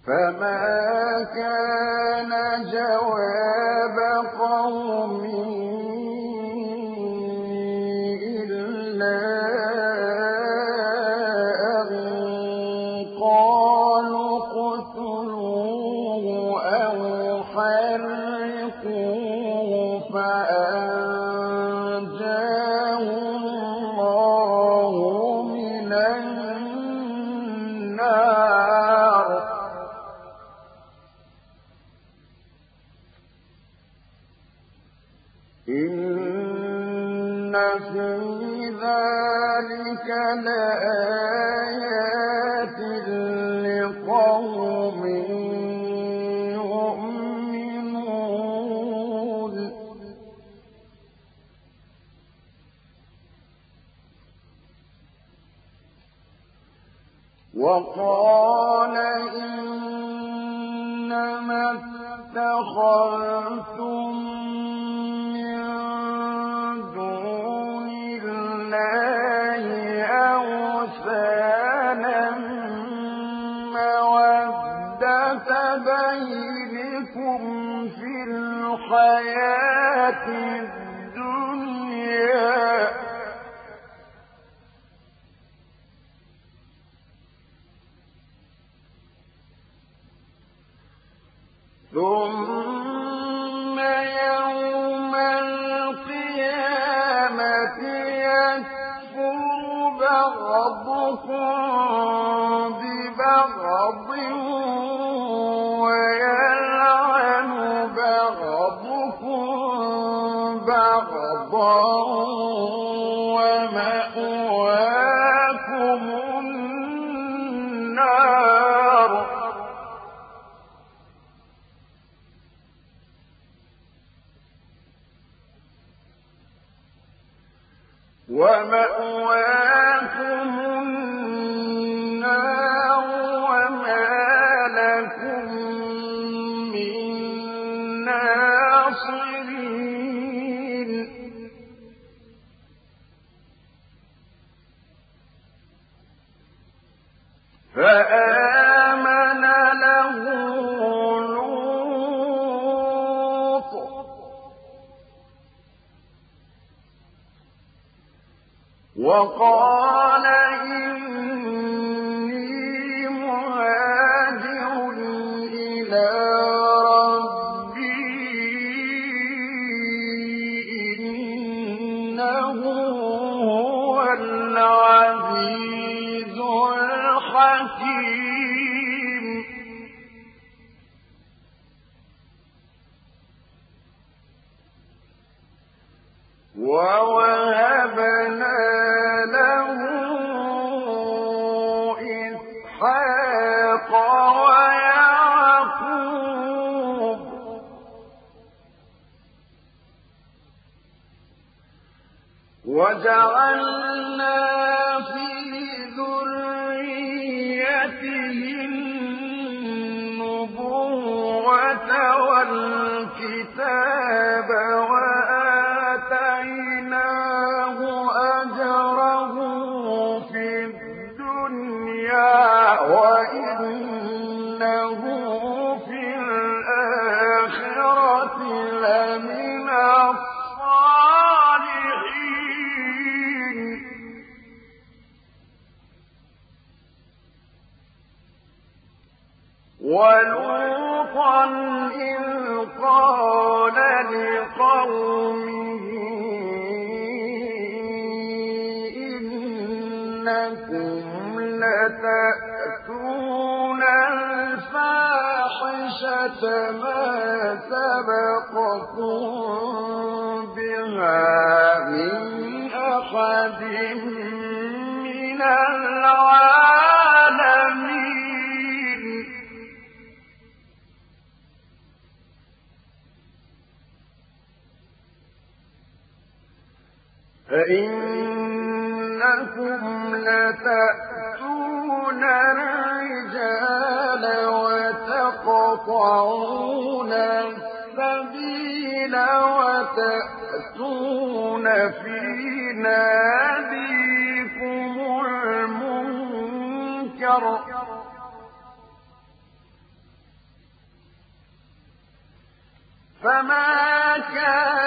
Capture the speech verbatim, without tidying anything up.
فما كان جواب قومه إلا أن قالوا اقتلوه أو حرقوه فأنجاه الله من النار. إن في ذلك لآيات لقوم يؤمنون. وقال إنما اتخذتم من دون الله أوثانا مودة بينكم في الحياة الدنيا ثم يوم القيامة يكفر بعضكم ببعض ويلعن بعضكم بعضا ومأواكم النار. ومأواكم النار وما لكم من ناصرين. فآمن له لوط وقال إني مهاجر إلى ربي إنه هو العزيز الحكيم. ووهبنا له إسحاق ويعقوب وجعلنا في ذريته النبوة والكتاب وآتيناه أجره في الدنيا وإنه في الآخرة لمن الصالحين. ولوطا إذ قال لقومه إنكم لتأتون الفاحشة ما سبقكم بها من أحد من العالمين. فإنكم لتأتون الرجال وتقطعون السبيل وتأتون في ناديكم المنكر فما كان